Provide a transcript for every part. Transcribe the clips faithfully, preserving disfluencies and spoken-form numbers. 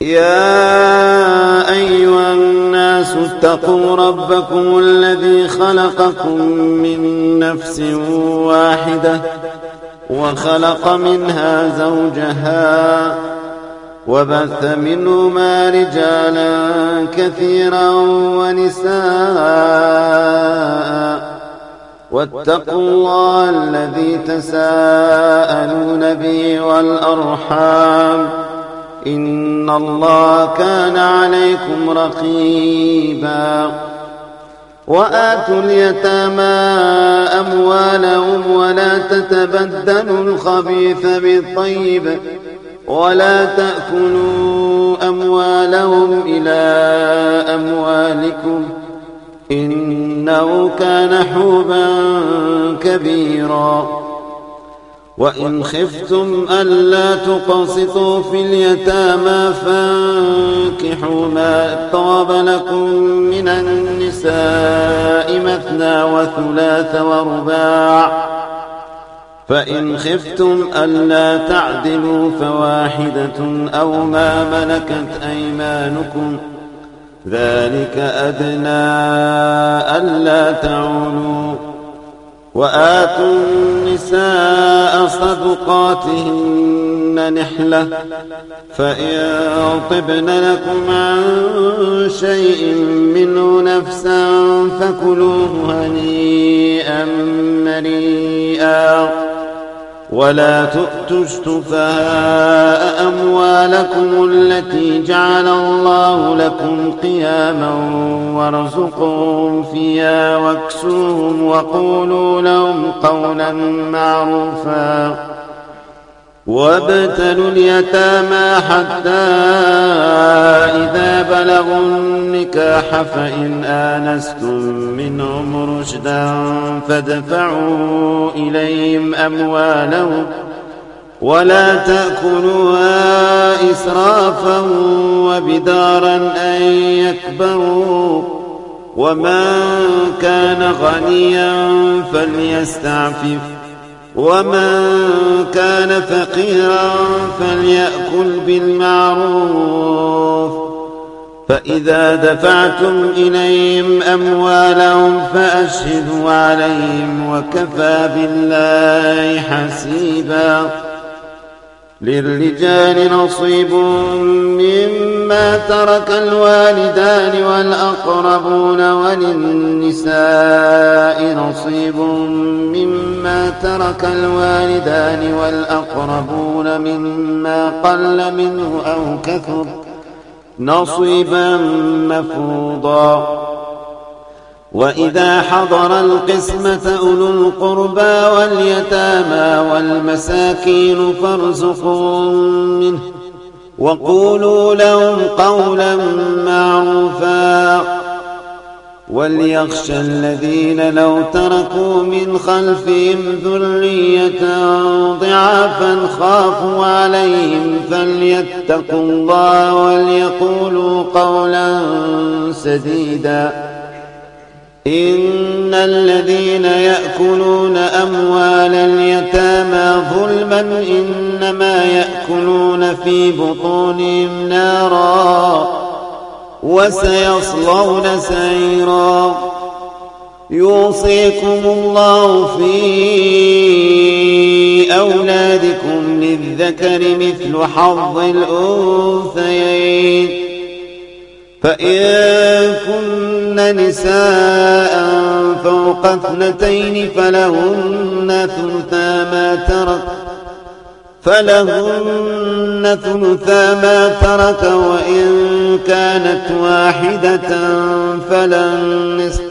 يا أيها الناس اتقوا ربكم الذي خلقكم من نفس واحدة وخلق منها زوجها وبث منهما رجالا كثيرا ونساء واتقوا الله الذي تساءلون به والأرحام إن الله كان عليكم رقيبا وآتوا اليتامى أموالهم ولا تتبدلوا الخبيث بالطيب ولا تأكلوا أموالهم إلى أموالكم إنه كان حوبا كبيرا وإن خفتم ألا تقسطوا في اليتامى فانكحوا ما طاب لكم من النساء مثنى وثلاث ورباع فإن خفتم ألا تعدلوا فواحدة أو ما ملكت أيمانكم ذلك أدنى ألا تعولوا وآتوا النساء صدقاتهن نحلة فإن طبن لكم عن شيء منه نفسا فكلوه هنيئا مريئا ولا تؤتوا السفهاء أموالكم التي جعل الله لكم قياما وارزقوهم فيها واكسوهم وقولوا لهم قولا معروفا وابتلوا اليتامى حتى إذا بلغوا النكاح فإن آنستم منهم رشدا فادفعوا إليهم أموالهم ولا تأكلوها إسرافا وبدارا أن يكبروا ومن كان غنيا فليستعفف ومن كان فقيرا فليأكل بالمعروف فإذا دفعتم إليهم أموالهم فأشهدوا عليهم وكفى بالله حسيبا للرجال نصيب مما ترك الوالدان والأقربون وللنساء نصيب مما ترك الوالدان والأقربون مما قل منه أو كثر نصيبا مفروضا وإذا حضر القسمة أولو القربى واليتامى والمساكين فارزقوهم منه وقولوا لهم قولا معروفا وليخشى الذين لو تركوا من خلفهم ذرية ضعافا خافوا عليهم فليتقوا الله وليقولوا قولا سديدا إن الذين يأكلون أموال اليتامى ظلما إنما يأكلون في بطونهم نارا وسيصلون سعيرا يوصيكم الله في أولادكم للذكر مثل حظ الأنثيين فإن كن نساء فوق اثنتين فلهن ثلثا ما ترك فلهن ثلثا ما ترك وإن كانت واحدة فلها النصف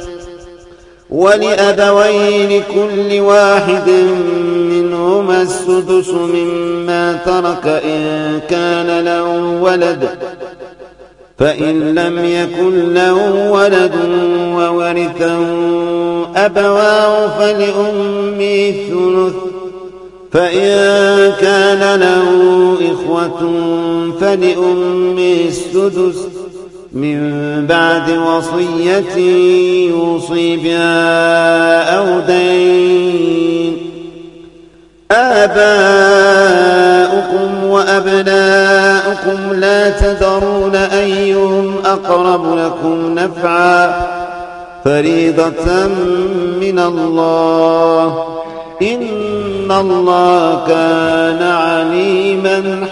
ولأبويه لكل واحد منهما السدس مما ترك إن كان له ولد فإن لم يكن له ولد وورثه أبواه فلأمه الثلث فإن كان له إخوة فلأمه السدس من بعد وصية يوصي بها أو دين آباؤكم وأبناؤكم لا تدرون أيهم أقرب لكم نفعا فريضة من الله إن الله كان عليما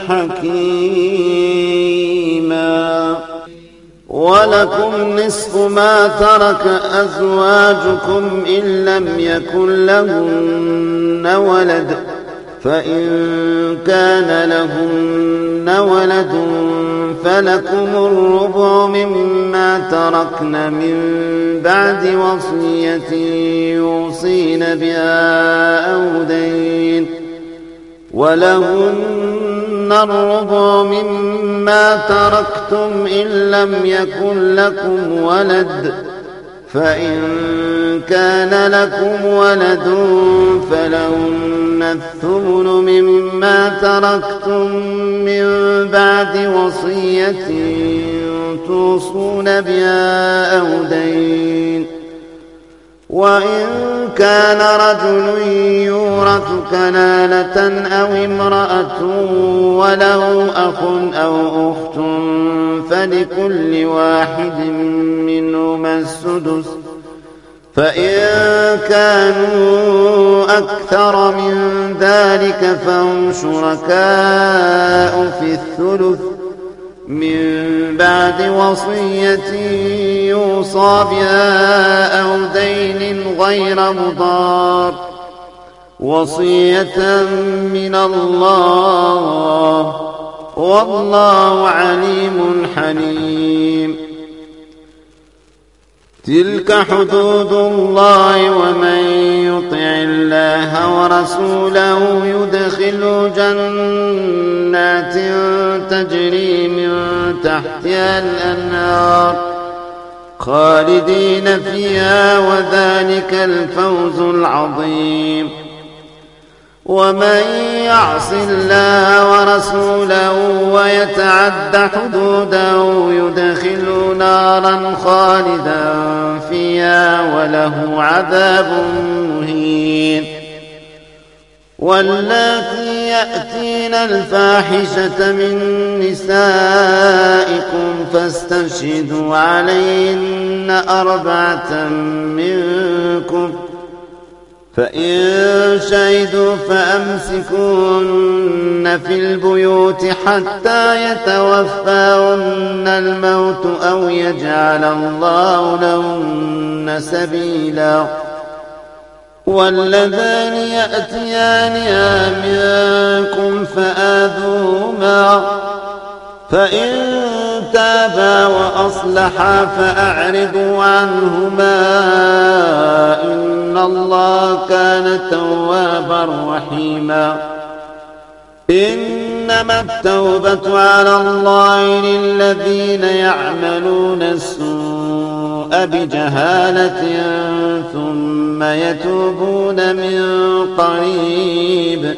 حكيما. ولكم نصف ما ترك أزواجكم إن لم يكن لهن ولد فإن كان لهن ولد فلكم الربع مما تركن من بعد وصية يوصين بها أو دين ولهن الربع مما تركتم إن لم يكن لكم ولد فإن كان لكم ولد فلهن الثمن مما تركتم من بعد وصية توصون بها أو دين وإن كان رجل يورث كلالة أو امرأة وله أخ أو أخت فلكل واحد منهما السدس فإن كانوا أكثر من ذلك فهم شركاء في الثلث من بعد وصية يوصى بها أو دين غير مضار وصية من الله والله عليم حليم. تلك حدود الله ومن يطع الله ورسوله يدخل جنات تجري من تحتها الأنهار خالدين فيها وذلك الفوز العظيم. ومن يعص الله ورسوله ويتعد حدوده يدخل نارا خالدا فيها وله عذاب مهين. واللاتي يأتين الفاحشة من نسائكم فاستشهدوا عليهن أربعة منكم فإن شهدوا فأمسكوهن في البيوت حتى يتوفاهن الموت أو يجعل الله لهن سبيلا. واللذان يأتيانها منكم فآذوهما فإن تابا وأصلحا فأعرضوا عنهما إن الله كان توابا رحيما. إنما التوبة على الله للذين يعملون السوء بجهالة ثم يتوبون من قريب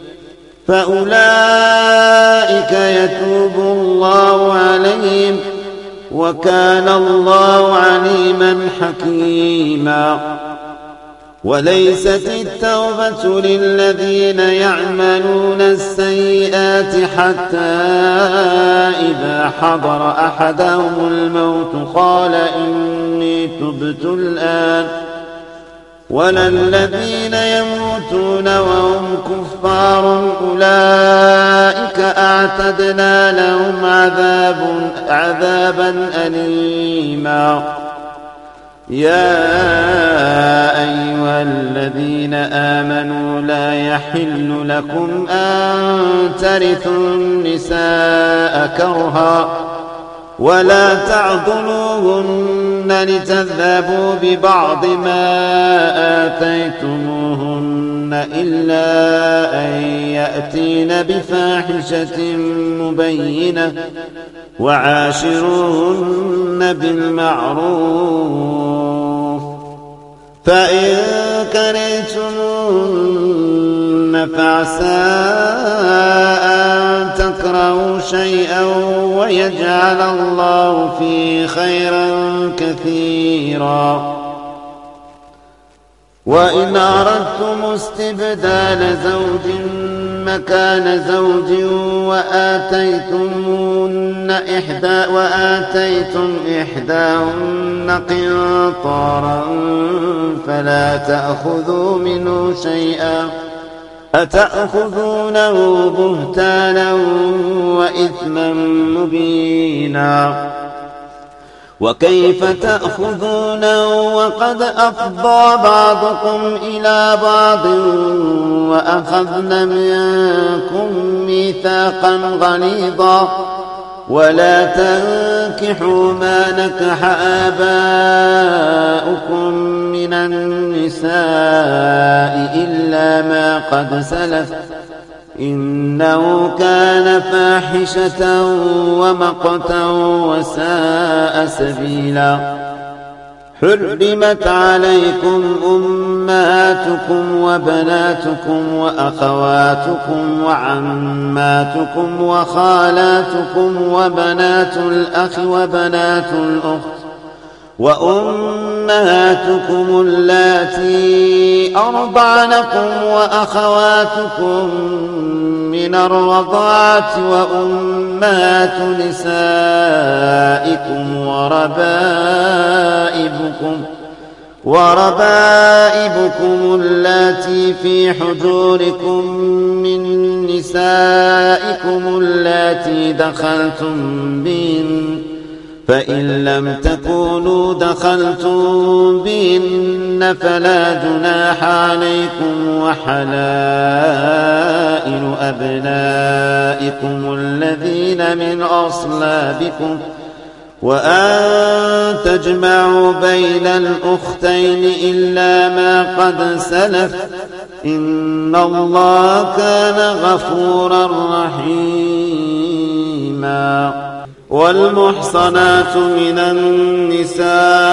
فأولئك يتوب الله عليهم وكان الله عليما حكيما. وليست التوبة للذين يعملون السيئات حتى إذا حضر أحدهم الموت قال إني تبت الآن ولا الذين يموتون وهم كفار أولئك أعتدنا لهم عذاب عذابا أليما. يا أيها الذين آمنوا لا يحل لكم أن ترثوا النساء كرها ولا تعضلوهن لتذهبوا ببعض ما آتيتموهن إلا أن يأتين بفاحشة مبينة وعاشروهن بالمعروف فإن كرهتموهن فعسى أن تكرهوا شيئا ويجعل الله فيه خيرا كثيرا. وإن أردتم استبدال زوج مكان زوج وآتيتم إحدى وآتيتم إحداهن قنطارا فلا تأخذوا منه شيئا أتأخذونه بهتانا وإثما مبينا وكيف تأخذونه وقد أفضى بعضكم إلى بعض وأخذن منكم ميثاقا غليظا ولا تنكحوا ما نكح آباؤكم من النساء إلا ما قد سلف إنه كان فاحشة ومقتا وساء سبيلا حرمت عليكم أمهاتكم وبناتكم وأخواتكم وعماتكم وخالاتكم وبنات الأخ وبنات الأخت وأمهاتكم اللاتي أرضعنكم وأخواتكم من الرضاعة وأمهات نسائكم وربائبكم وربائبكم اللاتي في حجوركم من نسائكم اللاتي دخلتم بهن فإن لم تكونوا دخلتم بهن فلا جناح عليكم وحلائل أبنائكم الذين من أصلابكم وأن تجمعوا بين الأختين إلا ما قد سلف إن الله كان غفورا رحيما والمحصنات من النساء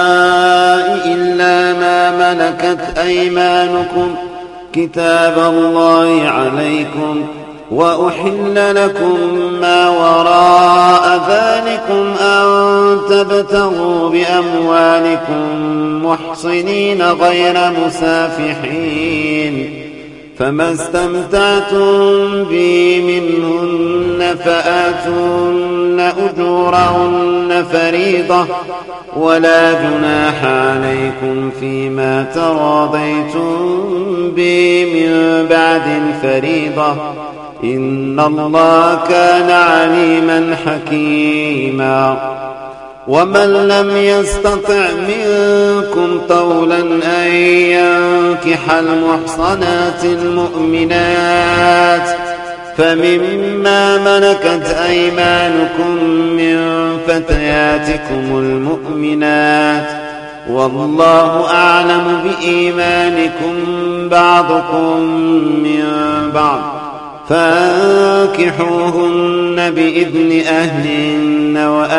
إلا ما ملكت أيمانكم كتاب الله عليكم وأحل لكم ما وراء ذلكم أن تبتغوا بأموالكم محصنين غير مسافحين فما استمتعتم به منهن فآتوهن أجورهن فريضة ولا جناح عليكم فيما تراضيتم به من بعد الفريضة إن الله كان عليما حكيما ومن لم يستطع منكم طولا أن ينكح المحصنات المؤمنات فمما ملكت أيمانكم من فتياتكم المؤمنات والله أعلم بإيمانكم بعضكم من بعض فانكحوهن بإذن أهلهن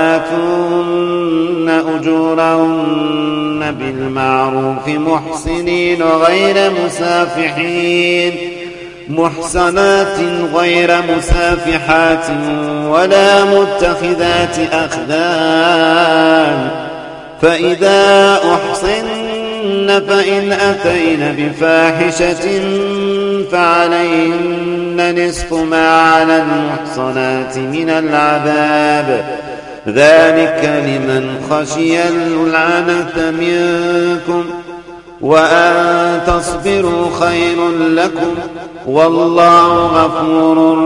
وآتوهن أجورهن بالمعروف محسنين غير مسافحين محصنات غير مسافحات ولا متخذات أخدان فإذا أحصن فإن أتين بفاحشة فعليهن نصف ما على المحصنات من العذاب ذلك لمن خشي العنة منكم وأن تصبروا خير لكم والله غفور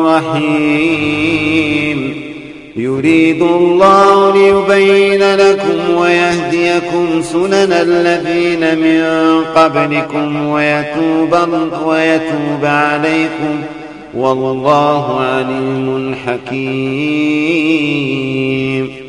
رحيم يريد الله ليبين لكم ويهديكم سنن الذين من قبلكم ويتوب, ويتوب عليكم والله عليم حكيم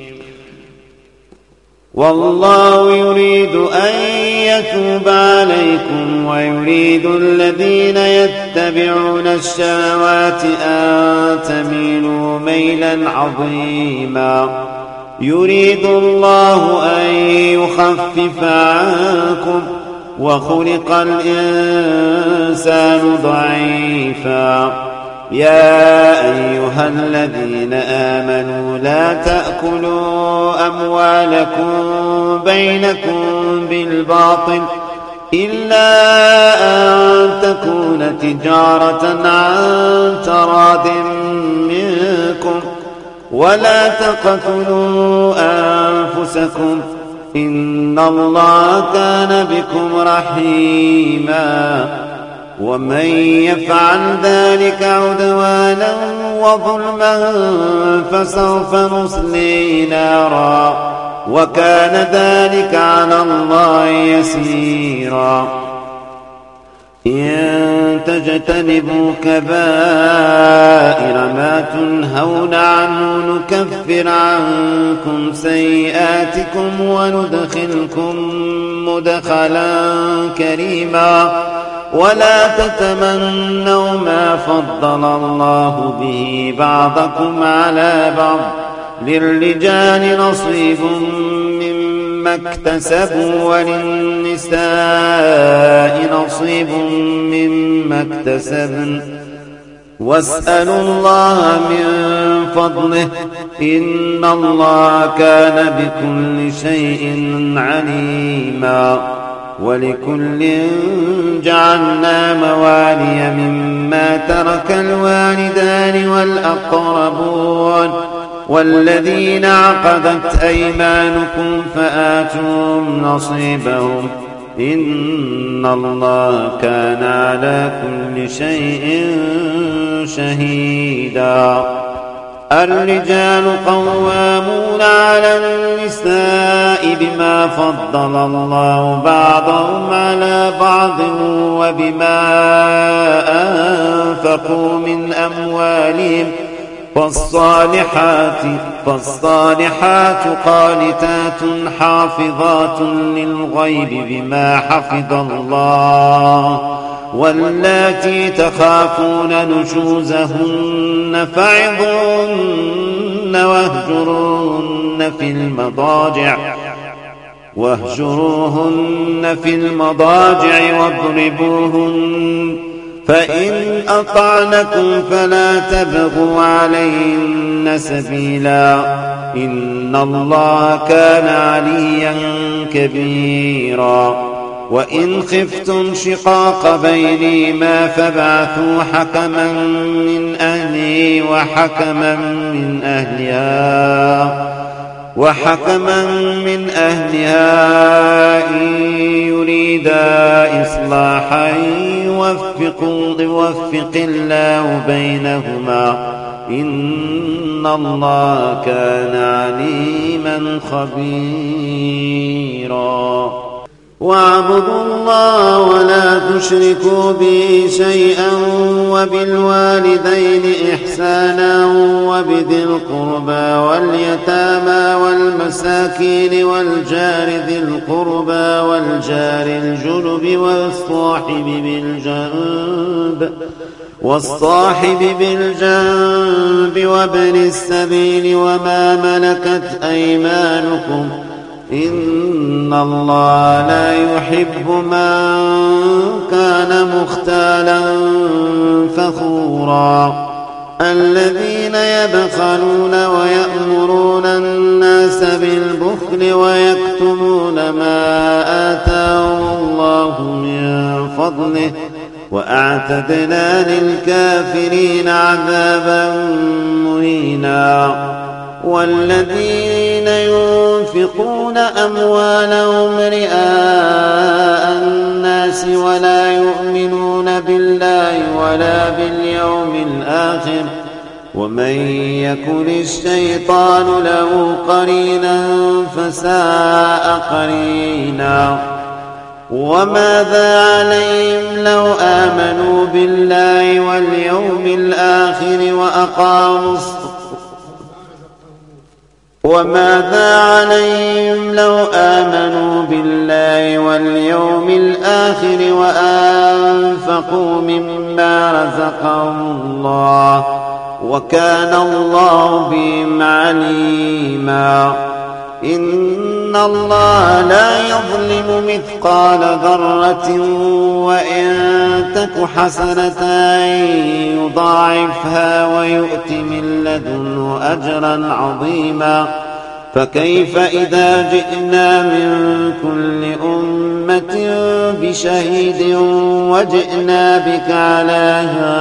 والله يريد أن يتوب عليكم ويريد الذين يتبعون الشهوات أن تميلوا ميلا عظيما يريد الله أن يخفف عنكم وخلق الإنسان ضعيفا يا أيها الذين آمنوا لا تأكلوا أموالكم بينكم بالباطل إلا أن تكون تجارة عن تراض منكم ولا تقتلوا أنفسكم إن الله كان بكم رحيما ومن يفعل ذلك عدوانا وظلما فسوف نصليه نارا وكان ذلك على الله يسيرا إن تجتنبوا كبائر ما تنهون عنه نكفر عنكم سيئاتكم وندخلكم مدخلا كريما ولا تتمنوا ما فضل الله به بعضكم على بعض للرجال نصيب مما اكتسبوا وللنساء نصيب مما اكتسبن واسألوا الله من فضله إن الله كان بكل شيء عليما ولكل جعلنا موالي مما ترك الوالدان والأقربون والذين عقدت أيمانكم فآتوهم نصيبهم إن الله كان على كل شيء شهيدا الرجال قوامون على النساء بما فضل الله بعضهم على بعض وبما أنفقوا من أموالهم فالصالحات, فالصالحات قانتات حافظات للغيب بما حفظ الله واللاتي تخافون نشوزهن فعظوهن واهجروهن في المضاجع واهجروهن في المضاجع واضربوهن فإن أطعنكم فلا تبغوا عليهن سبيلا إن الله كان عليا كبيرا وإن خفتم شقاق بينهما فابعثوا حكما من أهله وحكما من أهلها وحكما من أهلها إن يريدا إصلاحا يوفق, يوفق الله بينهما إن الله كان عليما خبيرا واعبدوا الله ولا تشركوا به شيئا وبالوالدين إحسانا وبذي القربى واليتامى والمساكين والجار ذي القربى والجار الجنب والصاحب بالجنب والصاحب بالجنب وابن السبيل وما ملكت أيمانكم إن الله لا يحب من كان مختالا فخورا الذين يبخلون ويأمرون الناس بالبخل ويكتمون ما آتاهم الله من فضله وأعتدنا للكافرين عذابا مهينا والذين ينفقون أموالهم رئاء الناس ولا يؤمنون بالله ولا باليوم الآخر ومن يكن الشيطان له قرينا فساء قرينا وماذا عليهم لو آمنوا بالله واليوم الآخر وأقاموا الصلاة وماذا عليهم لو آمنوا بالله واليوم الآخر وأنفقوا مما رزقهم الله وكان الله بهم عليما إن الله لا يظلم مثقال ذرة وإن تك حسنة يضاعفها ويؤت من لدنه أجرا عظيما فكيف إذا جئنا من كل أمة بشهيد وجئنا بك على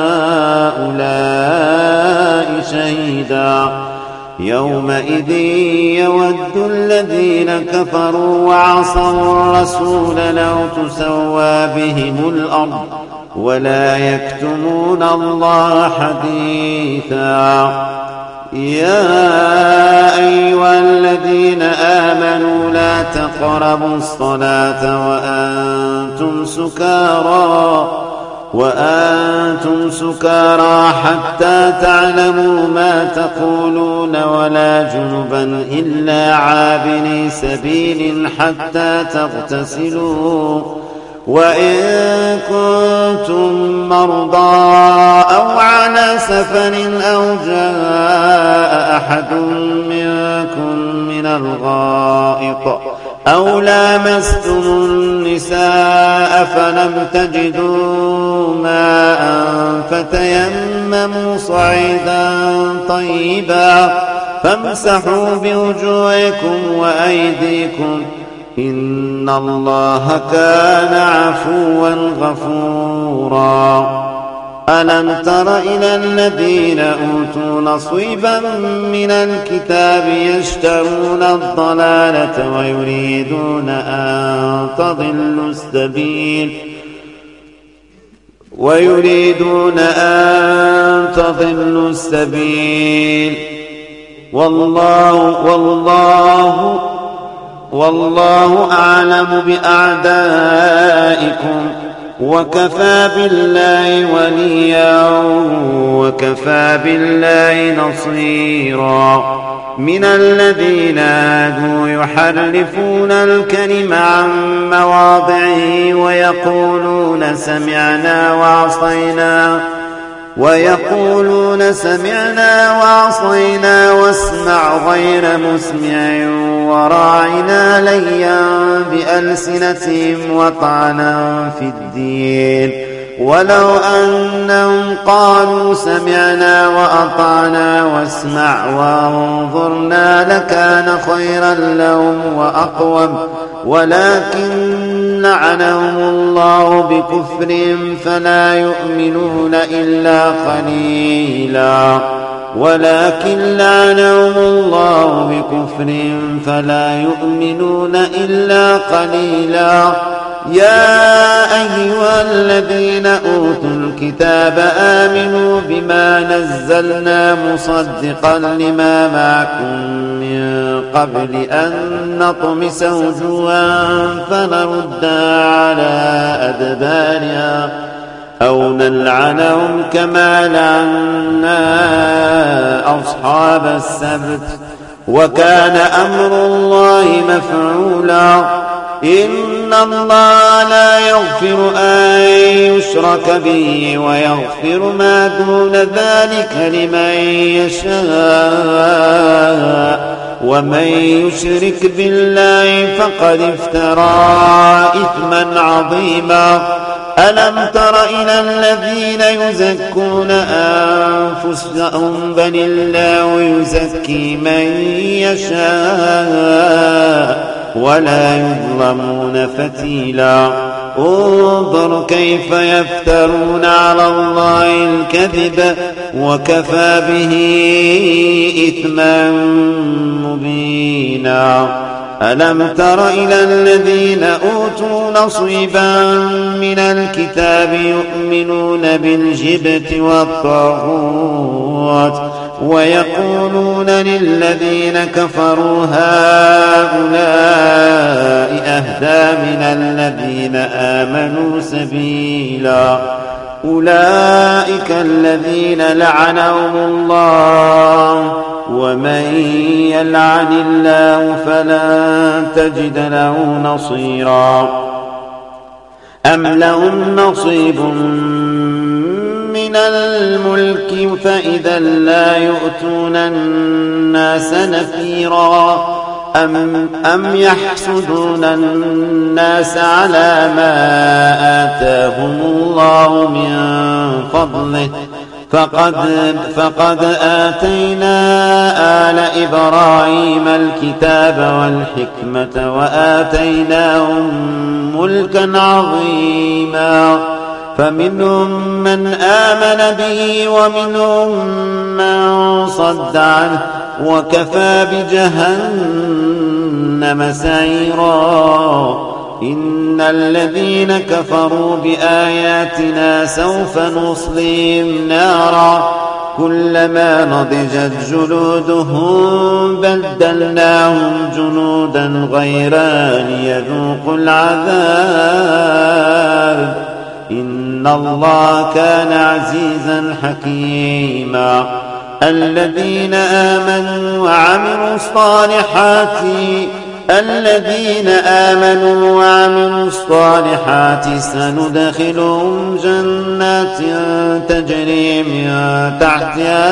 هؤلاء شهيدا يومئذ يود الذين كفروا وعصوا الرسول لو تسوى بهم الأرض ولا يكتمون الله حديثا. يا أيها الذين آمنوا لا تقربوا الصلاة وأنتم سكارى وأنتم سكارى حتى تعلموا ما تقولون ولا جنبا إلا عابري سبيل حتى تغتسلوا وإن كنتم مرضى أو على سفر أو جاء أحد منكم من الغائط أو لامستم النساء فلم تجدوا ماء فتيمموا صعيدا طيبا فامسحوا بوجوهكم وأيديكم إن الله كان عفوا غفورا. ألم تر إلى الذين أوتوا نصيبا من الكتاب يشترون الضلالة ويريدون أن تضلوا السبيل ويريدون أن تضلوا السبيل والله والله والله أعلم بأعدائكم وكفى بالله وليا وكفى بالله نصيرا. من الذين هادوا يحرفون الكلم عن مواضعه ويقولون سمعنا وعصينا ويقولون سمعنا وعصينا واسمع غير مسمع وراعنا ليا بألسنتهم وطعنا في الدين ولو أنهم قالوا سمعنا وأطعنا واسمع وانظرنا لكان خيرا لهم وأقوم ولكن لعنهم الله بكفرهم فلا يؤمنون إلا قليلا ولكن لعنهم الله بكفرهم فلا يؤمنون إلا قليلا. يا أيها الذين أوتوا الكتاب آمنوا بما نزلنا مصدقا لما معكم من قبل أن نطمس وجوها فنردها على أدبارها أو نلعنهم كما لعنا أصحاب السبت وكان أمر الله مفعولا. إن الله لا يغفر أن يشرك به ويغفر ما دون ذلك لمن يشاء ومن يشرك بالله فقد افترى إثما عظيما. ألم تر إلى الذين يزكون أنفسهم بل الله يزكي من يشاء ولا يظلمون فتيلا. انظر كيف يفترون على الله الكذب وكفى به إثما مبينا. ألم تر إلى الذين أوتوا نصيبا من الكتاب يؤمنون بالجبت والطاغوت ويقولون للذين كفروا هؤلاء أهدى من الذين آمنوا سبيلا. أولئك الذين لعنهم الله ومن يلعن الله فلن تجد له نصيرا. أم لهم نصيب من الملك فإذا لا يؤتون الناس نفيرا. أم, أم يحسدون الناس على ما آتاهم الله من فضله فقد, فقد آتينا آل إبراهيم الكتاب والحكمة وآتيناهم ملكا عظيما فمنهم من آمن به ومنهم من صد عنه وكفى بجهنم سعيرا إن الذين كفروا بآياتنا سوف نصليهم نارا كلما نضجت جلودهم بدلناهم جنودا غيرها ليذوقوا العذاب إن الله كان عزيزا حكيما الذين آمنوا وعملوا الصالحات الذين آمنوا وعملوا الصالحات سندخلهم جنات تجري من تحتها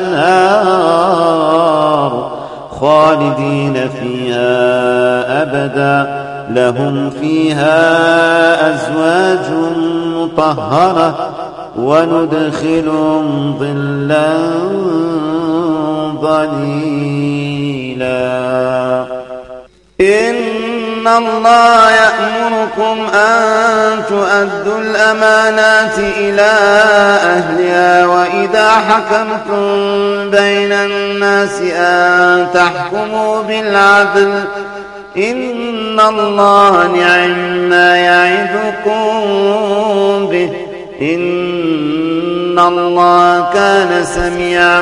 الأنهار خالدين فيها أبدا لهم فيها أزواج مطهرة وندخلهم ظلا ظليلا إن الله يأمركم أن تؤدوا الأمانات إلى أهلها وإذا حكمتم بين الناس أن تحكموا بالعدل إن الله نعم ما يعظكم به إن الله كان سميعا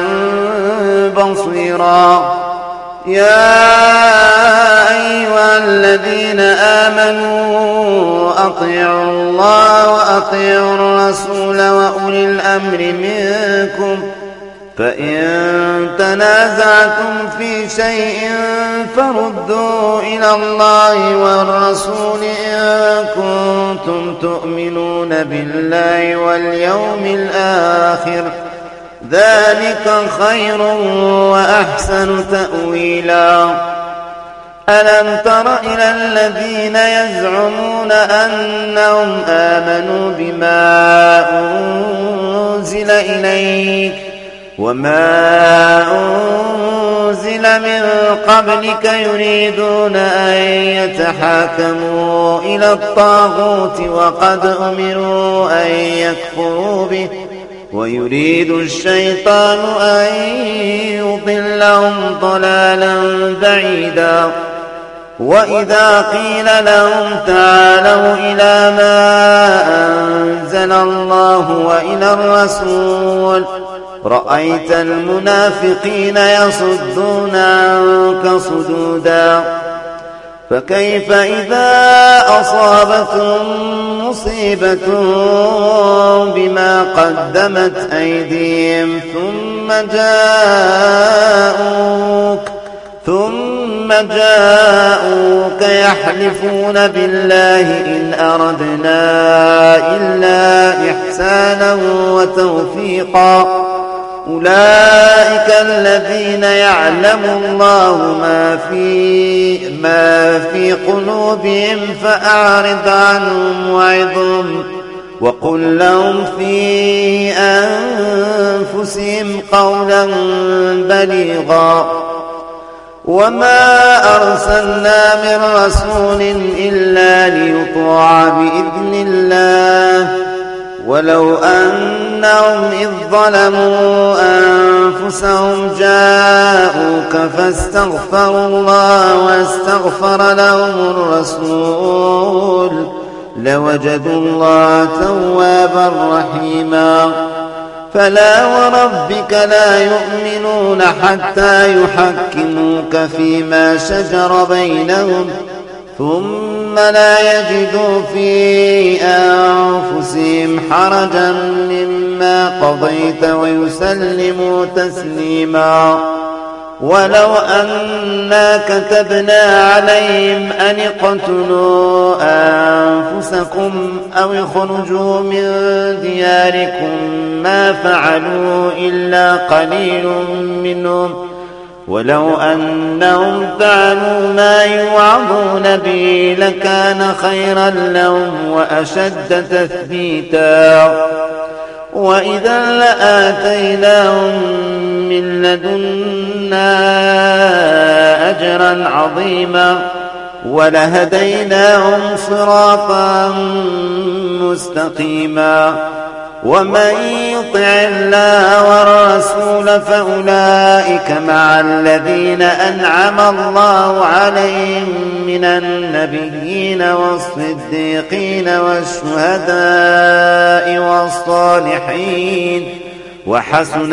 بصيرا يا أيها الذين آمنوا أطيعوا الله وأطيعوا الرسول وأولي الأمر منكم فإن تنازعتم في شيء فردوا إلى الله والرسول إن كنتم تؤمنون بالله واليوم الآخر ذلك خير وأحسن تأويلا ألم تر إلى الذين يزعمون أنهم آمنوا بما أنزل إليك وما أنزل من قبلك يريدون أن يتحاكموا إلى الطاغوت وقد أمروا أن يكفروا به ويريد الشيطان أن يضلهم ضلالا بعيدا وإذا قيل لهم تعالوا إلى ما أنزل الله وإلى الرسول رأيت المنافقين يصدون عنك صدودا فكيف إذا أصابتهم مصيبة بما قدمت أيديهم ثم جاءوك ثم جاءوك يحلفون بالله إن أردنا إلا إحسانا وتوفيقا أولئك الذين يعلم الله ما في ما في قلوبهم فأعرض عنهم وعظهم وقل لهم في أنفسهم قولا بليغا وما أرسلنا من رسول إلا ليطاع بإذن الله ولو أنهم إذ ظلموا أنفسهم جاءوك فاستغفروا الله واستغفر لهم الرسول لوجدوا الله توابا رحيما فلا وربك لا يؤمنون حتى يحكموك فيما شجر بينهم ثم لا يجدوا في أنفسهم حرجا مما قضيت ويسلموا تسليما ولو أنا كتبنا عليهم أن اقتلوا أنفسكم أو اخرجوا من دياركم ما فعلوا إلا قليل منهم ولو أنهم فعلوا ما يوعظون به لكان خيرا لهم وأشد تثبيتا وإذا لآتيناهم من لدنا أجرا عظيما ولهديناهم صراطا مستقيما. ومن يطع الله والرسول فأولئك مع الذين أنعم الله عليهم من النبيين والصديقين والشهداء والصالحين وحسن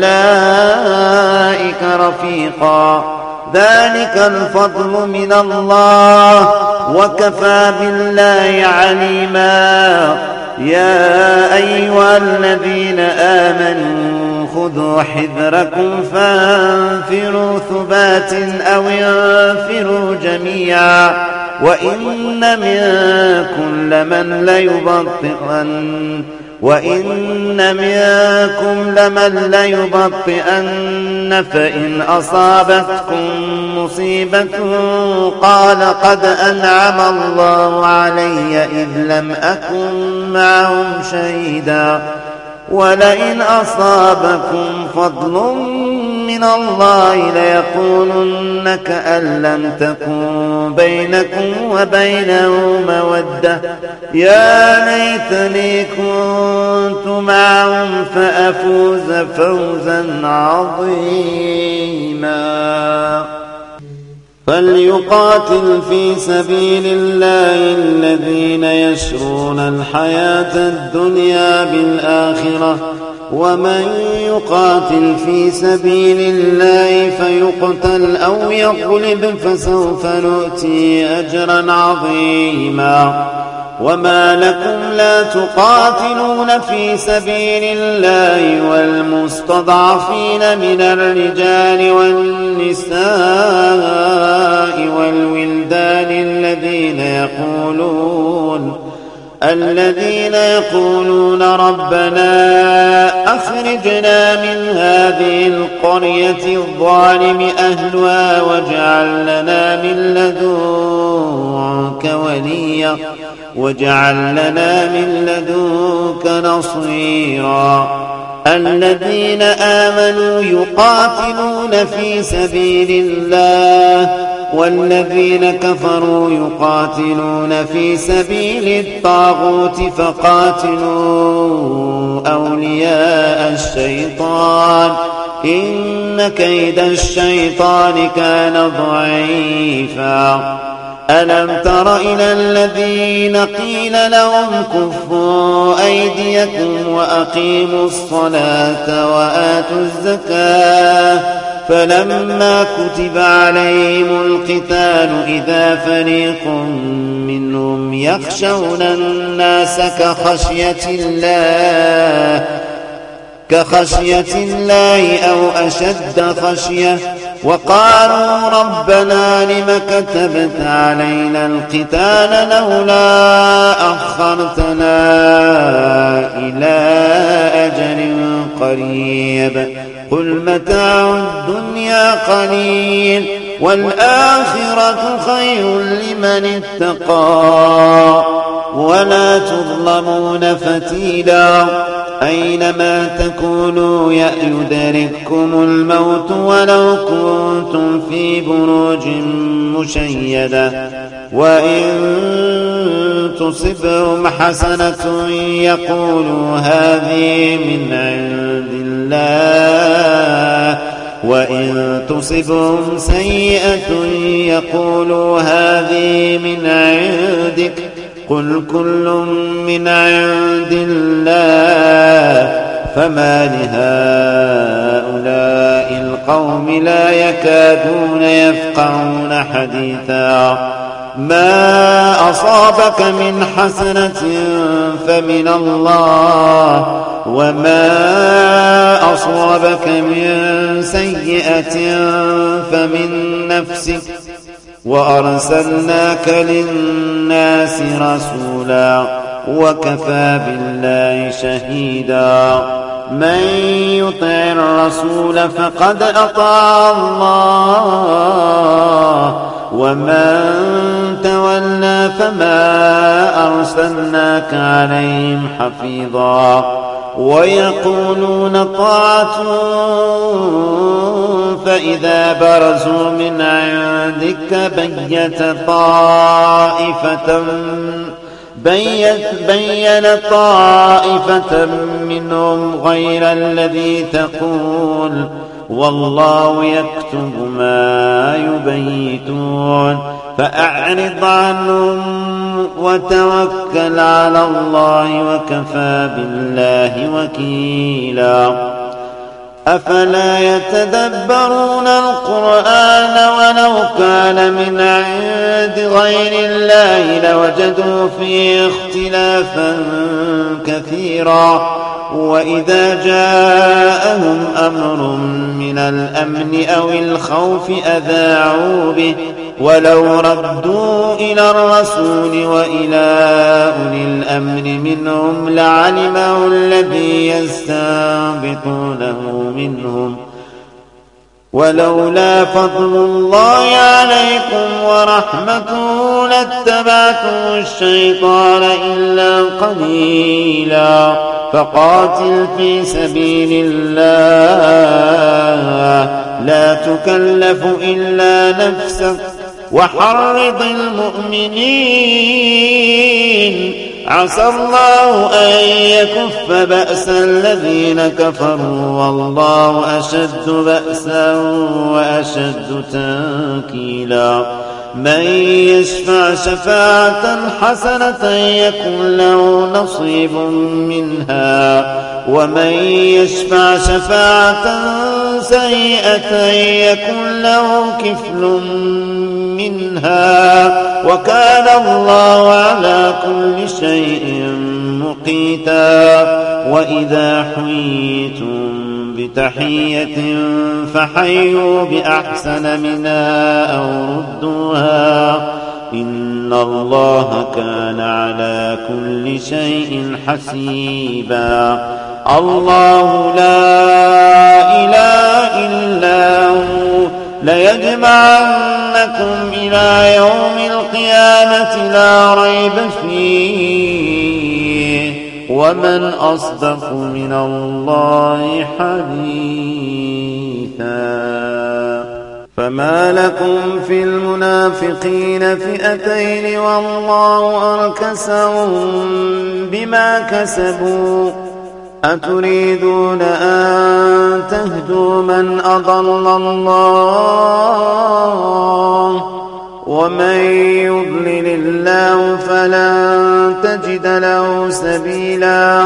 أولئك رفيقا. ذلك الفضل من الله وكفى بالله عليما. يا أيها الذين آمنوا خذوا حذركم فانفروا ثبات أو انفروا جميعا وإن منكم لمن ليبطئن وإن منكم لمن ليبطئن فإن أصابتكم مصيبة قال قد أنعم الله علي إذ لم أكن معهم شهيدا ولئن أصابكم فضل من الله ليقولن كأن لم تكن بينكم وبينه مودة يا ليتني كنت معهم فأفوز فوزا عظيما. فليقاتل في سبيل الله الذين يشرون الحياة الدنيا بالآخرة ومن يقاتل في سبيل الله فيقتل أو يغلب فسوف نؤتي أجرا عظيما. وما لكم لا تقاتلون في سبيل الله والمستضعفين من الرجال والنساء والولدان الذين يقولون الذين يقولون ربنا أخرجنا من هذه القرية الظالم أهلها واجعل لنا من لدنك وليا واجعل لنا من لدنك نصيرا. الذين آمنوا يقاتلون في سبيل الله والذين كفروا يقاتلون في سبيل الطاغوت فقاتلوا أولياء الشيطان إن كيد الشيطان كان ضعيفا. ألم تر إلى الذين قيل لهم كفوا أيديكم وأقيموا الصلاة وآتوا الزكاة فلما كتب عليهم القتال إذا فريق منهم يخشون الناس كخشية الله كخشية الله أو أشد خشية وقالوا ربنا لم كتبت علينا القتال لولا أخرتنا إلى أجل قريب قل متاع الدنيا قليل والآخرة خير لمن اتقى ولا تظلمون فتيلا. أينما تكونوا يدرككم الموت ولو كنتم في بروج مشيدة وإن تصبهم حسنة يقولوا هذه من عند الله وإن تصبهم سيئة يقولوا هذه من عندك قل كل من عند الله فما لهؤلاء القوم لا يكادون يفقهون حديثا. ما أصابك من حسنة فمن الله وما أصابك من سيئة فمن نفسك وأرسلناك للناس رسولا وكفى بالله شهيدا. من يطع الرسول فقد أطاع الله ومن تولى فما أرسلناك عليهم حفيظا. ويقولون طاعة فإذا برزوا من عندك بيت طائفة بيت بين طائفة منهم غير الذي تقول والله يكتب ما يبيتون فأعرض عنهم وتوكل على الله وكفى بالله وكيلا. أفلا يتدبرون القرآن ولو كان من عند غير الله لوجدوا فيه اختلافا كثيرا وإذا جاءهم أمر من الأمن أو الخوف أذاعوا به ولو ردوا إلى الرسول وإلى أولي الأمر منهم لعلمه الذي يستنبطونه منهم ولولا فضل الله عليكم ورحمته لاتبعتم الشيطان إلا قليلا. فقاتل في سبيل الله لا تكلف إلا نفسك وحرض المؤمنين عسى الله أن يكف بأس الذين كفروا والله أشد بأسا وأشد تنكيلا. من يشفع شفاعة حسنة يكن له نصيب منها ومن يشفع شفاعة سيئة يكن له كفل منها وكان الله على كل شيء مقيتا. وإذا حييتم بتحية فحيوا بأحسن منها أو ردوها إن الله كان على كل شيء حسيبا. الله لا إله إلا هو ليجمعنكم إلى يوم القيامة لا ريب فيه ومن أصدق من الله حديثا. فما لكم في المنافقين فئتين والله أركسهم بما كسبوا أتريدون أن تهدوا من أضل الله ومن يضلل الله فلن تجد له سبيلا.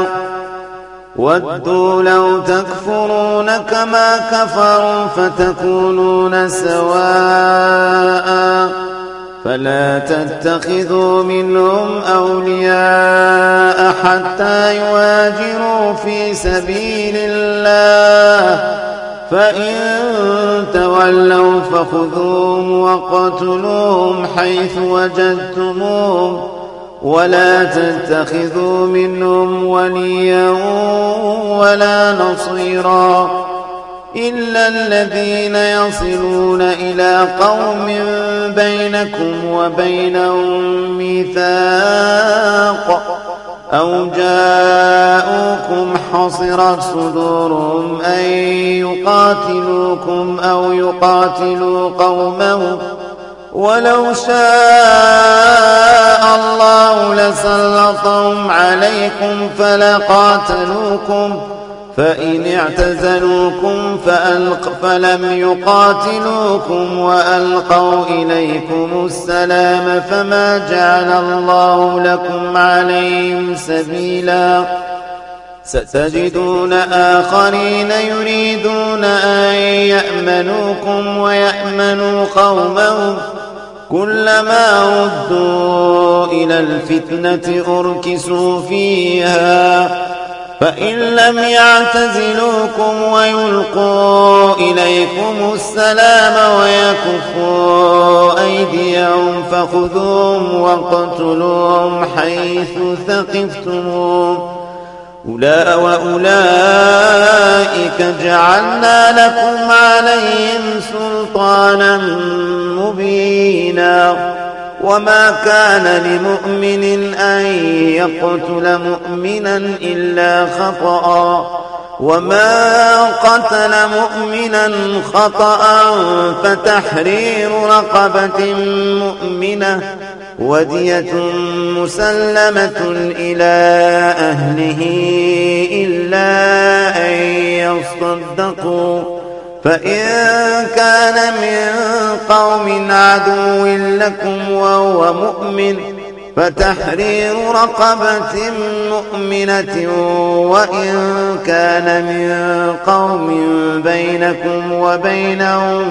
ودوا لو تكفرون كما كفروا فتكونون سواء فلا تتخذوا منهم أولياء حتى يهاجروا في سبيل الله فإن تولوا فخذوهم وقتلوهم حيث وجدتموهم ولا تتخذوا منهم وليا ولا نصيرا إلا الذين يصلون إلى قوم بينكم وبينهم ميثاق أو جاءوكم حصرت صدورهم أن يقاتلوكم أو يقاتلوا قومهم ولو شاء الله لسلطهم عليكم فلقاتلوكم فإن اعتزلوكم فألق فلم يقاتلوكم وألقوا إليكم السلام فما جعل الله لكم عليهم سبيلا. ستجدون آخرين يريدون أن يأمنوكم ويأمنوا قومهم كلما ردوا إلى الفتنة أركسوا فيها فإن لم يعتزلوكم ويلقوا إليكم السلام ويكفوا أيديهم فخذوهم واقتلوهم حيث ثقفتموهم أولئك وأولئك جعلنا لكم عليهم سلطانا مبينا وما كان لمؤمن أن يقتل مؤمنا إلا خطأ وما قتل مؤمنا خطأ فتحرير رقبة مؤمنة ودية مسلمة إلى أهله إلا أن يصدقوا فإن كان من قوم عدو لكم وهو مؤمن فتحرير رقبة مؤمنة وإن كان من قوم بينكم وبينهم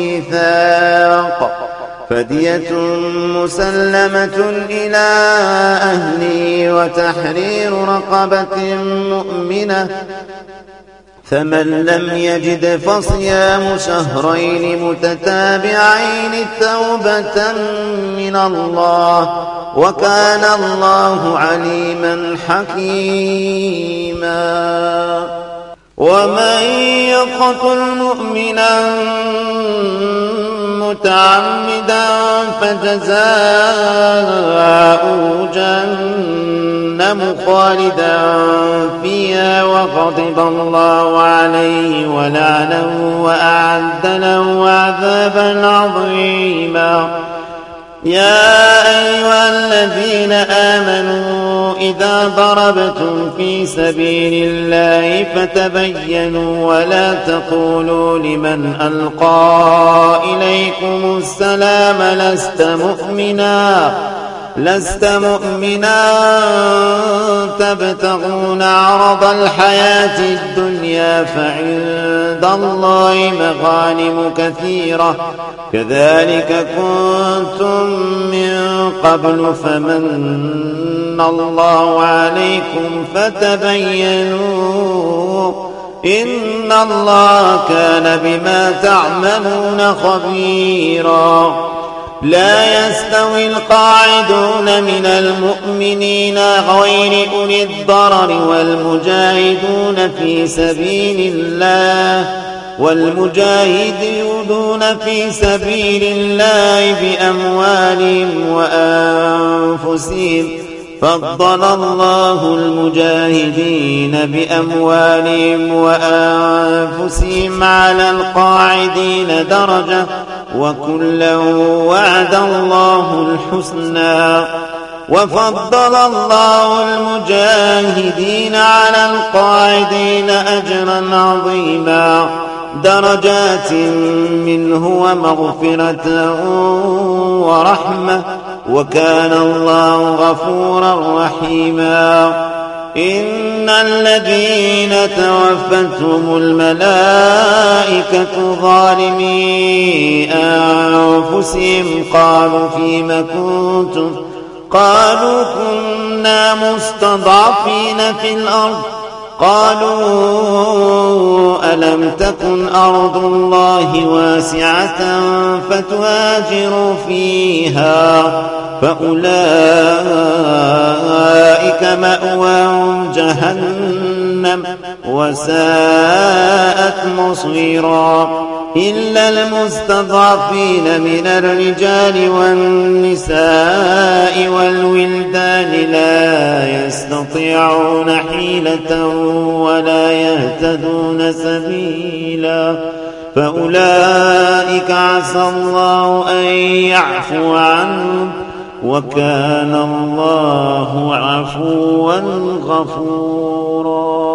ميثاق فدية مسلمة إلى أهله وتحرير رقبة مؤمنة فمن لم يجد فصيام شهرين متتابعين توبة من الله وكان الله عليما حكيما ومن يقتل مؤمنا متعمدا فجزاؤه جهنم خالدا فيها وغضب الله عليه ولعنه وأعد له عذابا عظيما يا أيها الذين آمنوا إذا ضربتم في سبيل الله فتبينوا ولا تقولوا لمن ألقى إليكم السلام لست مؤمنا لست مؤمنا تبتغون عرض الحياة الدنيا فعند الله مغانم كثيرة كذلك كنتم من قبل فمن الله عليكم فتبينوا إن الله كان بما تعملون خبيرا لا يستوي القاعدون من المؤمنين غير أولي الضرر والمجاهدون في سبيل الله والمجاهدون في سبيل الله بأموالهم وأنفسهم فضل الله المجاهدين بأموالهم وأنفسهم على القاعدين درجة وكلا وعد الله الحسنى وفضل الله المجاهدين على القاعدين أجرا عظيما درجات منه ومغفرة ورحمة وكان الله غفورا رحيما إن الذين توفتهم الملائكة ظالمي أنفسهم قالوا فيم كنتم قالوا كنا مستضعفين في الأرض قالوا ألم تكن أرض الله واسعة فتهاجروا فيها فأولئك مأواهم جهنم وساءت مصيرا إلا المستضعفين من الرجال والنساء والولدان لا يستطيعون حيلة ولا يهتدون سبيلا فأولئك عسى الله أن يعفو عنهم وكان الله عفوا غفورا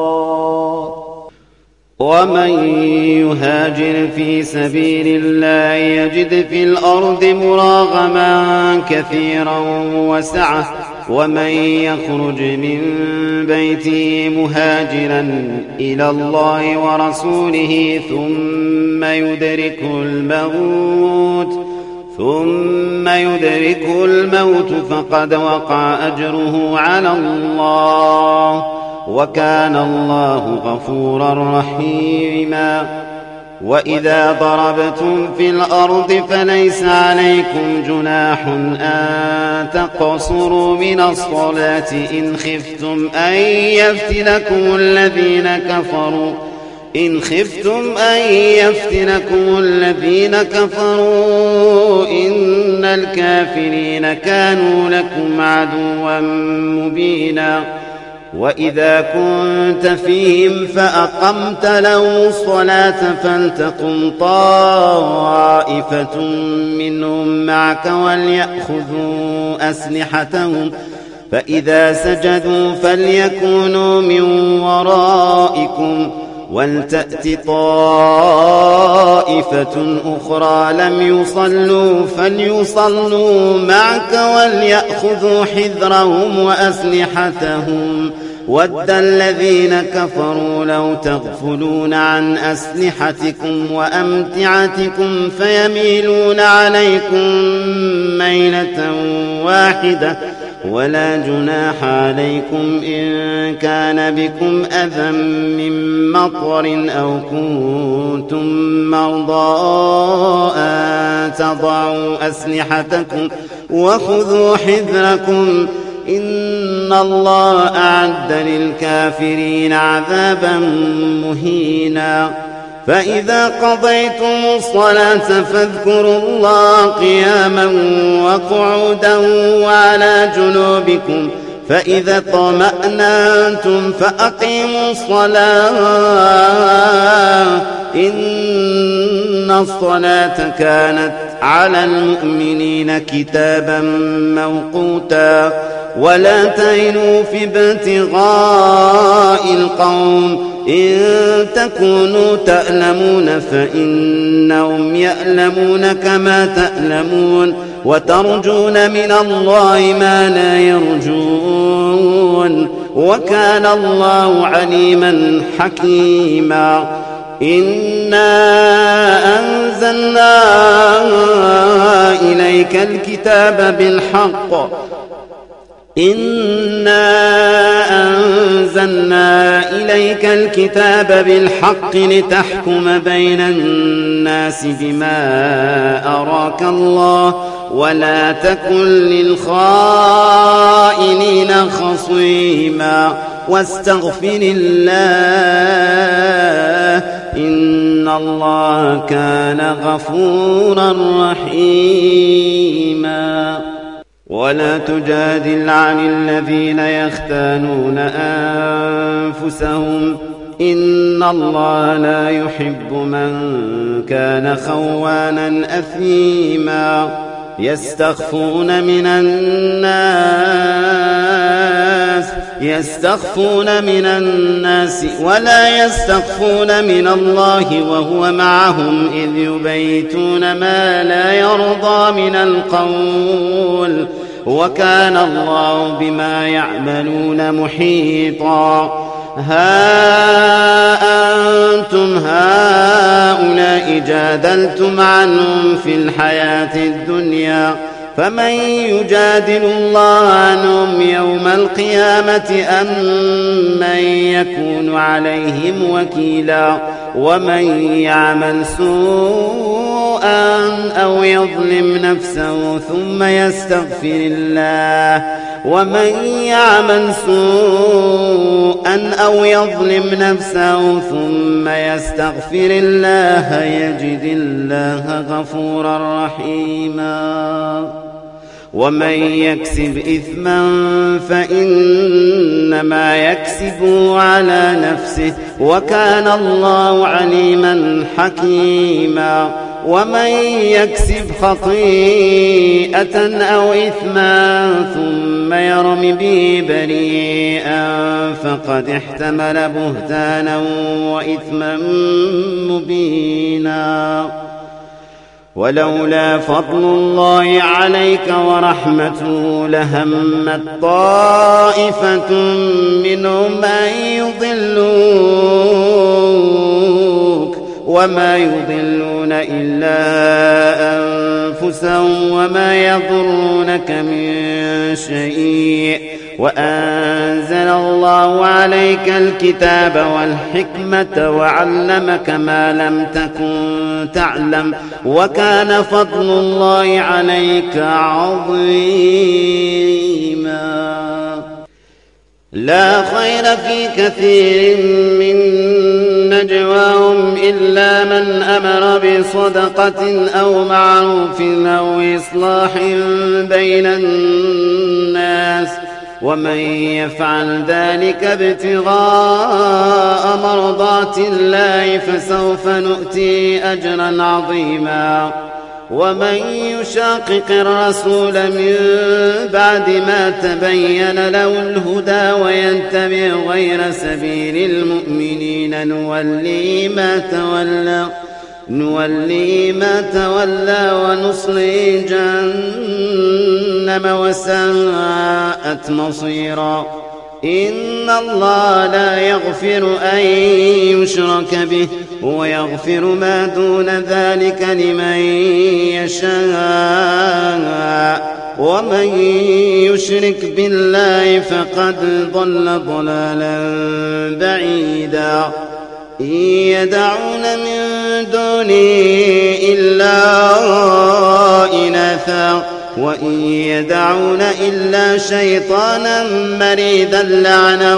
ومن يهاجر في سبيل الله يجد في الأرض مراغما كثيرا وسعة ومن يخرج من بيته مهاجرا إلى الله ورسوله ثم يدركه الموت ثم يدركه الموت فقد وقع أجره على الله وكان الله غفورا رحيما وإذا ضربتم في الأرض فليس عليكم جناح أن تقصروا من الصلاة إن خفتم أن يفتنكم الذين كفروا إن خفتم أن يفتنكم الذين كفروا إن الكافرين كانوا لكم عدوا مبينا وإذا كنت فيهم فأقمت لهم الصلاة فلتقم طائفة منهم معك وليأخذوا أسلحتهم فإذا سجدوا فليكونوا من ورائكم ولتأت طائفة أخرى لم يصلوا فليصلوا معك وليأخذوا حذرهم وأسلحتهم ود الذين كفروا لو تغفلون عن أسلحتكم وأمتعتكم فيميلون عليكم ميلة واحدة ولا جناح عليكم إن كان بكم أذى من مطر أو كنتم مرضى أن تضعوا أسلحتكم وخذوا حذركم إن الله أعد للكافرين عذابا مهينا فإذا قضيتم الصلاة فاذكروا الله قياما وقعودا وعلى جنوبكم فإذا اطمأننتم فأقيموا الصلاة إن الصلاة كانت على المؤمنين كتابا موقوتا ولا تهنوا في ابتغاء القوم إن تكونوا تألمون فإنهم يألمون كما تألمون وترجون من الله ما لا يرجون وكان الله عليما حكيما إنا أنزلنا إليك الكتاب بالحق إنا أنزلنا إليك الكتاب بالحق لتحكم بين الناس بما أراك الله ولا تكن للخائنين خصيما واستغفر الله إن الله كان غفورا رحيما ولا تجادل عن الذين يختانون أنفسهم إن الله لا يحب من كان خوانا أثيما يستخفون من الناس يستخفون من الناس ولا يستخفون من الله وهو معهم إذ يبيتون ما لا يرضى من القول وكان الله بما يعملون محيطا ها أنتم هؤلاء جادلتم عنهم في الحياة الدنيا فمن يجادل الله عنهم يوم القيامة أم من يكون عليهم وكيلا ومن يعمل سوءا أو يظلم نفسه ثم يستغفر الله ومن يعمل سوءا أو يظلم نفسه ثم يستغفر الله يجد الله غفورا رحيما ومن يكسب إثما فإنما يكسبه على نفسه وكان الله عليما حكيما ومن يكسب خطيئة أو إثما ثم يرم به بريئا فقد احتمل بهتانا وإثما مبينا ولولا فضل الله عليك ورحمته لهمت طائفة منهم أن يضلوك وما يضلون إلا أنفسهم وما يضرونك من شيء وأنزل الله عليك الكتاب والحكمة وعلمك ما لم تكن تعلم وكان فضل الله عليك عظيما لا خير في كثير من نجواهم إلا من أمر بصدقة أو معروف أو إصلاح بين الناس ومن يفعل ذلك ابتغاء مرضات الله فسوف نؤتي أجرا عظيما. ومن يشاقق الرسول من بعد ما تبين له الهدى ويتبع غير سبيل المؤمنين نولي ما تولى نولي ما تولى ونصلي جهنم وساءت مصيرا. إن الله لا يغفر أن يشرك به ويغفر ما دون ذلك لمن يشاء ومن يشرك بالله فقد ضل ضلالا بعيدا. إن يدعون من دونه إلا إناثا وإن يدعون إلا شيطانا مريدا لعنه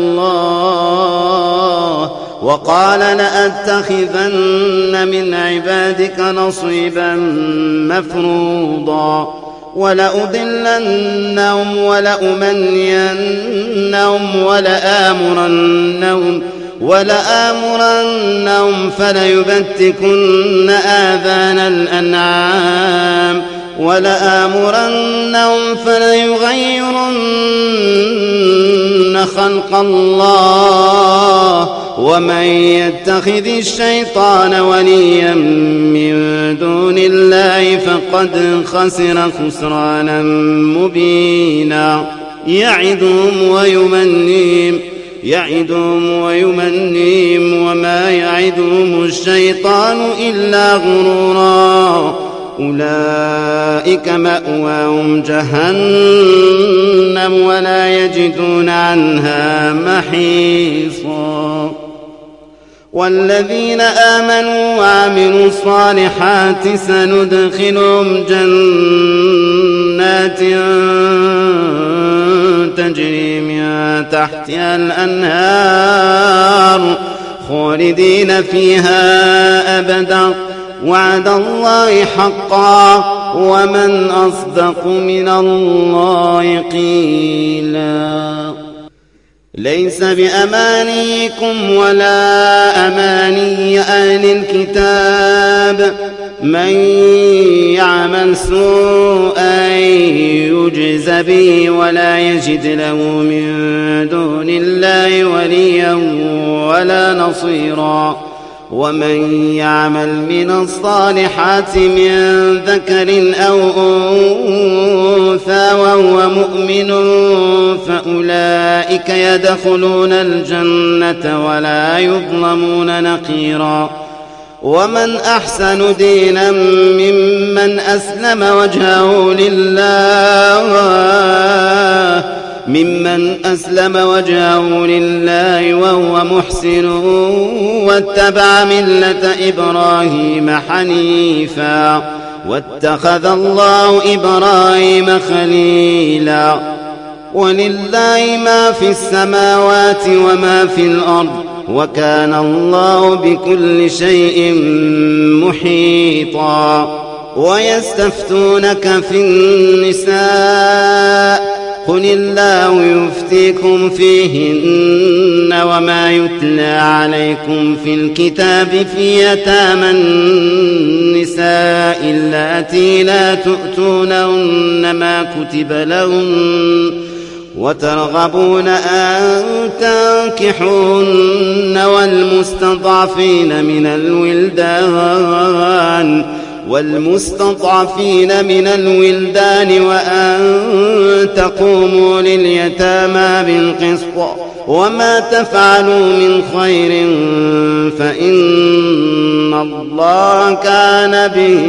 الله وقال لأتخذن من عبادك نصيبا مفروضا ولأضلنهم ولأمنينهم ولآمرنهم ولآمرنهم فليبتكن آذان الأنعام ولآمرنهم فليغيرن خلق الله ومن يتخذ الشيطان وليا من دون الله فقد خسر خسرانا مبينا. يعدهم ويمنيهم يعدهم ويمنيهم وما يعدهم الشيطان إلا غرورا. أولئك مأواهم جهنم ولا يجدون عنها محيصا. والذين آمنوا وعملوا الصالحات سندخلهم جنات تجري من تحتها الأنهار خالدين فيها أبدا وعد الله حقا ومن أصدق من الله قيلا. ليس بأمانيكم ولا أماني أهل الكتاب من يعمل سوءا يجز به ولا يجد له من دون الله وليا ولا نصيرا. ومن يعمل من الصالحات من ذكر أو أنثى وهو مؤمن فأولئك يدخلون الجنة ولا يظلمون نقيرا. ومن أحسن دينا ممن أسلم وجهه لله ممن أسلم وجهه لله وهو محسن واتبع ملة إبراهيم حنيفا واتخذ الله إبراهيم خليلا. ولله ما في السماوات وما في الأرض وكان الله بكل شيء محيطا. ويستفتونك في النساء قل الله يفتيكم فيهن وما يتلى عليكم في الكتاب في يتامى النساء اللاتي لا تؤتونهن ما كتب لهن وترغبون أن تنكحوهن والمستضعفين من الولدان والمستضعفين من الولدان وأن تقوموا لليتامى بالقسط وما تفعلوا من خير فإن الله كان به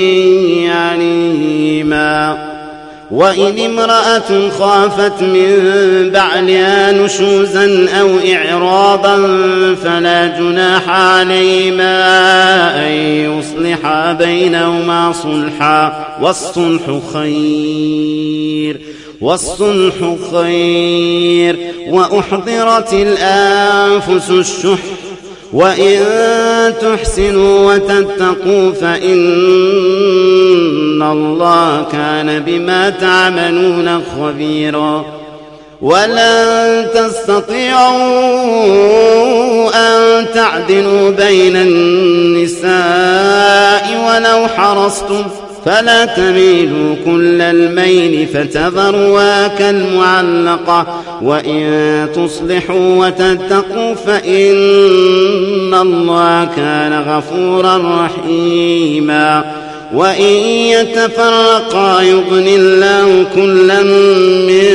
عليما. وإن امرأة خافت من بعلها نشوزا أو إعراضا فلا جناح عليهما أن يصلحا بينهما صلحا والصلح خير والصلح خير. وأحضرت الأنفس الشح وإن تحسنوا وتتقوا فإن الله كان بما تعملون خبيرا. ولن تستطيعوا أن تعدلوا بين النساء ولو حرصتم فلا تميلوا كل الميل فتذروا كالمعلقة. وإن تصلحوا وتتقوا فإن الله كان غفورا رحيما. وإن يتفرقا يغن الله كلا من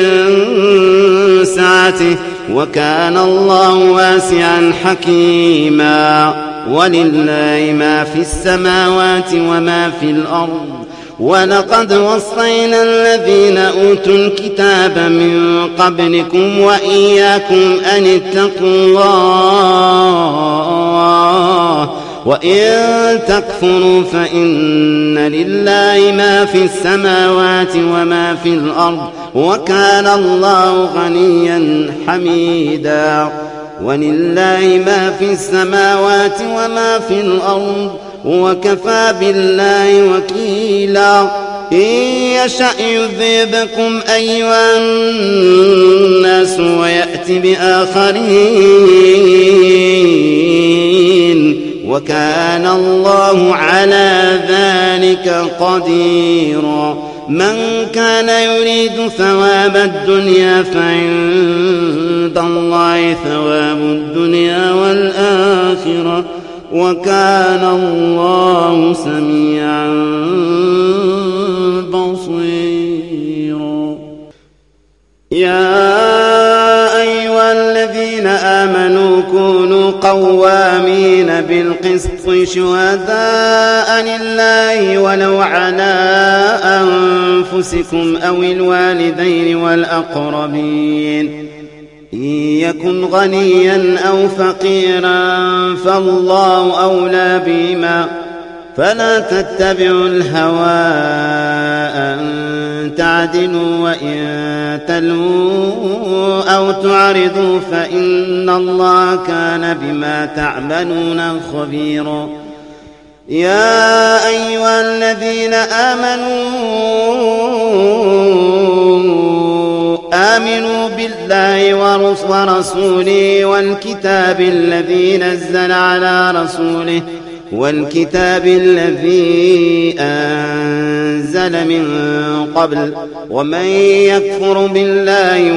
سعته وكان الله واسعا حكيما. ولله ما في السماوات وما في الأرض. ولقد وصينا الذين أوتوا الكتاب من قبلكم وإياكم أن اتقوا الله وإن تكفروا فإن لله ما في السماوات وما في الأرض وكان الله غنيا حميدا. ولله ما في السماوات وما في الأرض وكفى بالله وكيلا. إن يشأ يذهبكم أيها الناس ويأتي بآخرين وكان الله على ذلك قديرا. من كان يريد ثواب الدنيا فعند الله ثواب الدنيا والآخرة وكان الله سميعا بصيرا. يا أيها الذين آمنوا كونوا قوامين بالقسط شهداء لله ولو على أنفسكم أو الوالدين والأقربين. إن يكن غنيا أو فقيرا فالله أولى بهما فلا تتبعوا الهوى أن تعدلوا وإن تلووا أو تعرضوا فإن الله كان بما تعملون خبيرا. يا أيها الذين آمنوا آمنوا بالله ورسوله والكتاب الذي نزل على رسوله والكتاب الذي أنزل من قبل. ومن يكفر بالله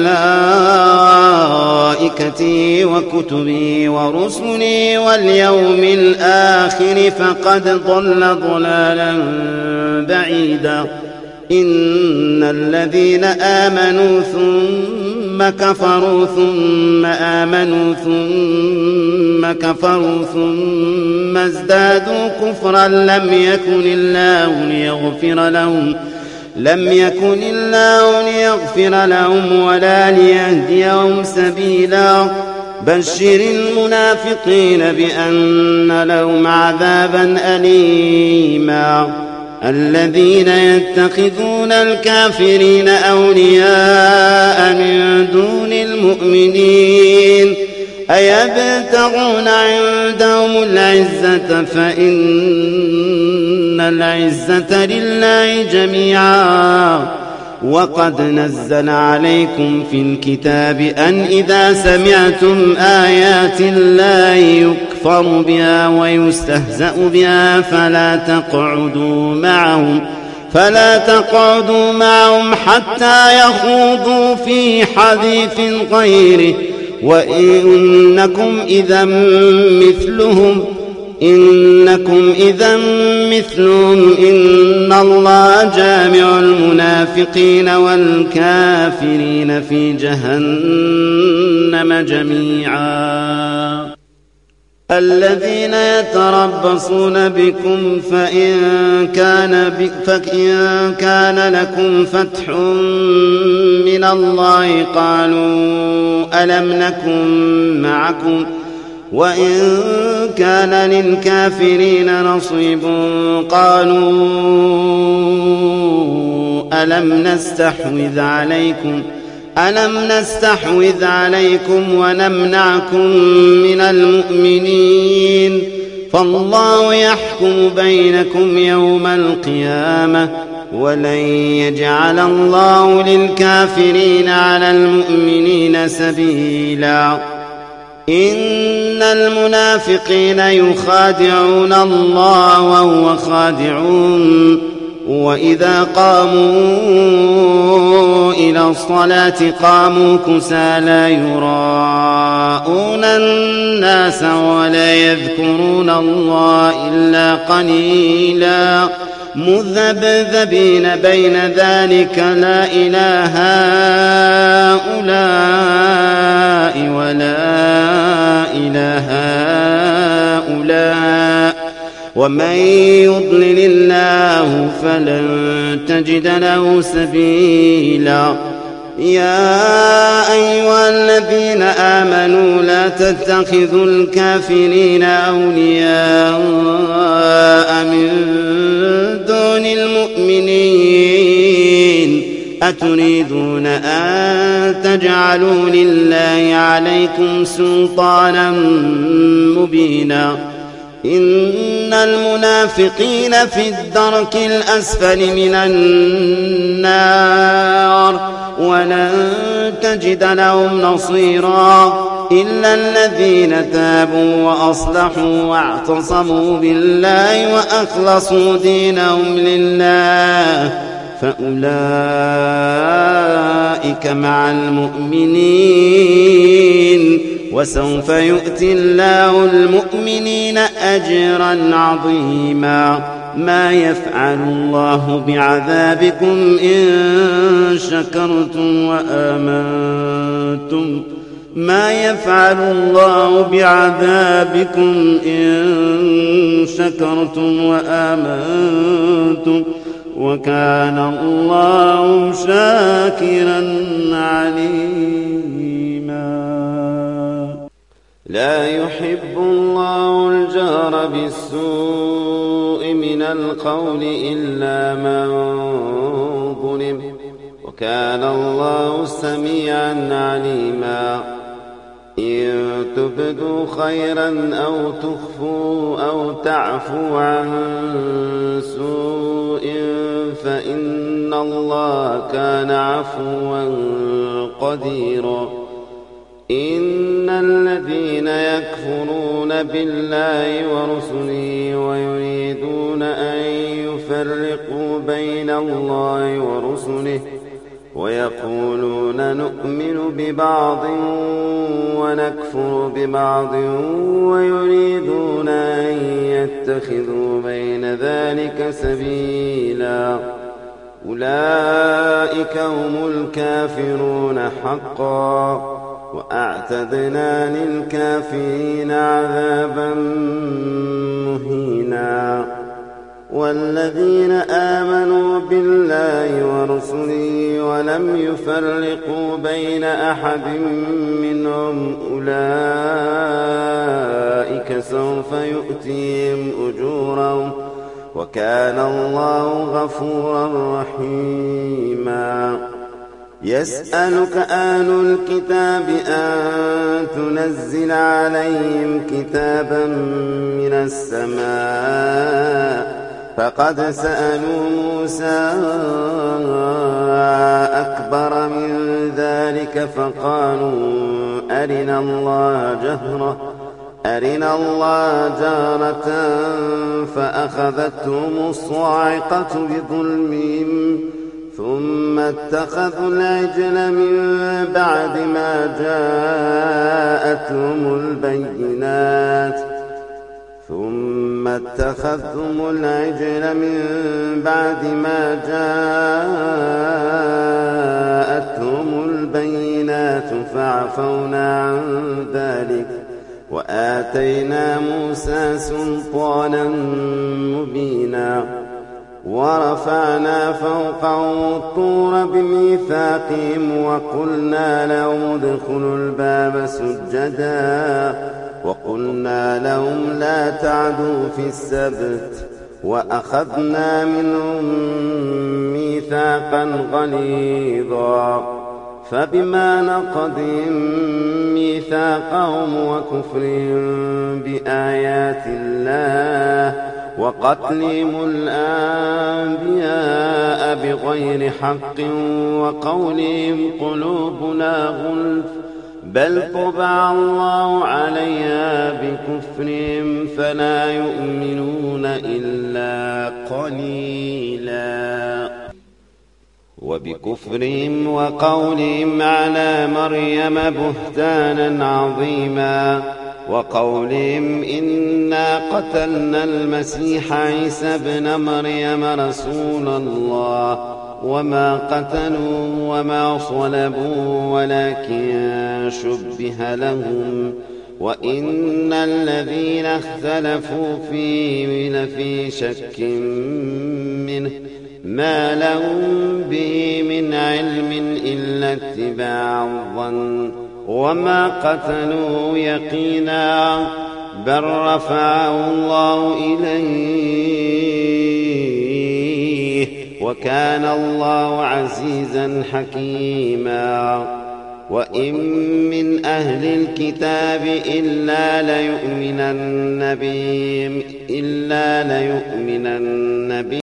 وملائكته وكتبه ورسله واليوم الآخر فقد ضل ضلالا بعيدا. إن الذين آمنوا ثم كفروا ثم آمنوا ثم كفروا ثم ازدادوا كفرا لم يكن الله ليغفر لهم لم يكن الله ليغفر لهم ولا ليهديهم سبيلا. بشر المنافقين بأن لهم عذابا أليما. الذين يتخذون الكافرين أولياء من دون المؤمنين أيبتغون عندهم العزة فإن العزة لله جميعا. وقد نزل عليكم في الكتاب أن إذا سمعتم آيات الله يكفر بها ويستهزأ بها فلا تقعدوا معهم فلا تقعدوا معهم حتى يخوضوا في حديث غيره وإنكم إذا مثلهم إنكم إذا مثلهم إن الله جامع المنافقين والكافرين في جهنم جميعا. الذين يتربصون بكم فإن كان, فإن كان لكم فتح من الله قالوا ألم نكن معكم وإن كان للكافرين نصيب قالوا ألم نستحوذ عليكم ألم نستحوذ عليكم ونمنعكم من المؤمنين فالله يحكم بينكم يوم القيامة ولن يجعل الله للكافرين على المؤمنين سبيلا إن المنافقين يخادعون الله وهو خادعون وإذا قاموا إلى الصلاة قاموا كسالى يراءون الناس ولا يذكرون الله إلا قليلا مذبذبين بين ذلك لا إله هؤلاء ولا إله هؤلاء ومن يضلل الله فلن تجد له سبيلا يا أيها الذين آمنوا لا تتخذوا الكافرين أولياء من دون المؤمنين أتريدون أن تجعلوا لله عليكم سلطانا مبينا إن المنافقين في الدرك الأسفل من النار ولن تجد لهم نصيرا إلا الذين تابوا وأصلحوا واعتصموا بالله وأخلصوا دينهم لله فأولئك مع المؤمنين وسوف يؤتي الله المؤمنين أجرا عظيما ما يفعل الله بعذابكم إن شكرتم وآمنتم ما يفعل الله بعذابكم إن شكرتم وآمنتم وكان الله شاكرا عليما لا يحب الله الجهر بالسوء من القول إلا من ظلم وكان الله سميعا عليما إن تبدوا خيرا أو تخفوا أو تعفوا عن سوء فإن الله كان عفوا قديرا إن الذين يكفرون بالله ورسله ويريدون أن يفرقوا بين الله ورسله ويقولون نؤمن ببعض ونكفر ببعض ويريدون أن يتخذوا بين ذلك سبيلا أولئك هم الكافرون حقا وأعتدنا للكافرين عذابا مهينا والذين آمنوا بالله ورسله ولم يفرقوا بين أحد منهم أولئك سوف يؤتيهم أجورهم وكان الله غفورا رحيما يسألك أهل الكتاب أن تنزل عليهم كتابا من السماء فقد سألوا موسى أكبر من ذلك فقالوا أرنا الله جهرة أرنا الله جارة فأخذتهم الصاعقة بظلمهم ثم اتخذوا العجل من بعد ما جاءتهم البينات ثم اتخذتم العجل من بعد ما جاءتهم البينات فعفونا عن ذلك وآتينا موسى سلطانا مبينا ورفعنا فوقهم الطور بميثاقهم وقلنا لهم ادخلوا الباب سجدا وقلنا لهم لا تعدوا في السبت وأخذنا منهم ميثاقا ميثاقا غليظا فبما نقضهم ميثاقهم وكفرهم بآيات الله وقتلهم الأنبياء بغير حق وقولهم قلوبنا غلف بل طبع الله عليها بكفرهم فلا يؤمنون إلا قليلا وبكفرهم وقولهم على مريم بهتانا عظيما وقولهم إنا قتلنا المسيح عيسى ابن مريم رسول الله وما قتلوا وما صلبوا ولكن شبه لهم وإن الذين اختلفوا فيه لفي شك منه ما لهم به من علم إلا اتباع الظن وما قتلوا يقينا بل رفعه الله إليه وكان الله عزيزا حكيما وإن من أهل الكتاب إلا ليؤمنن به إلا ليؤمنن به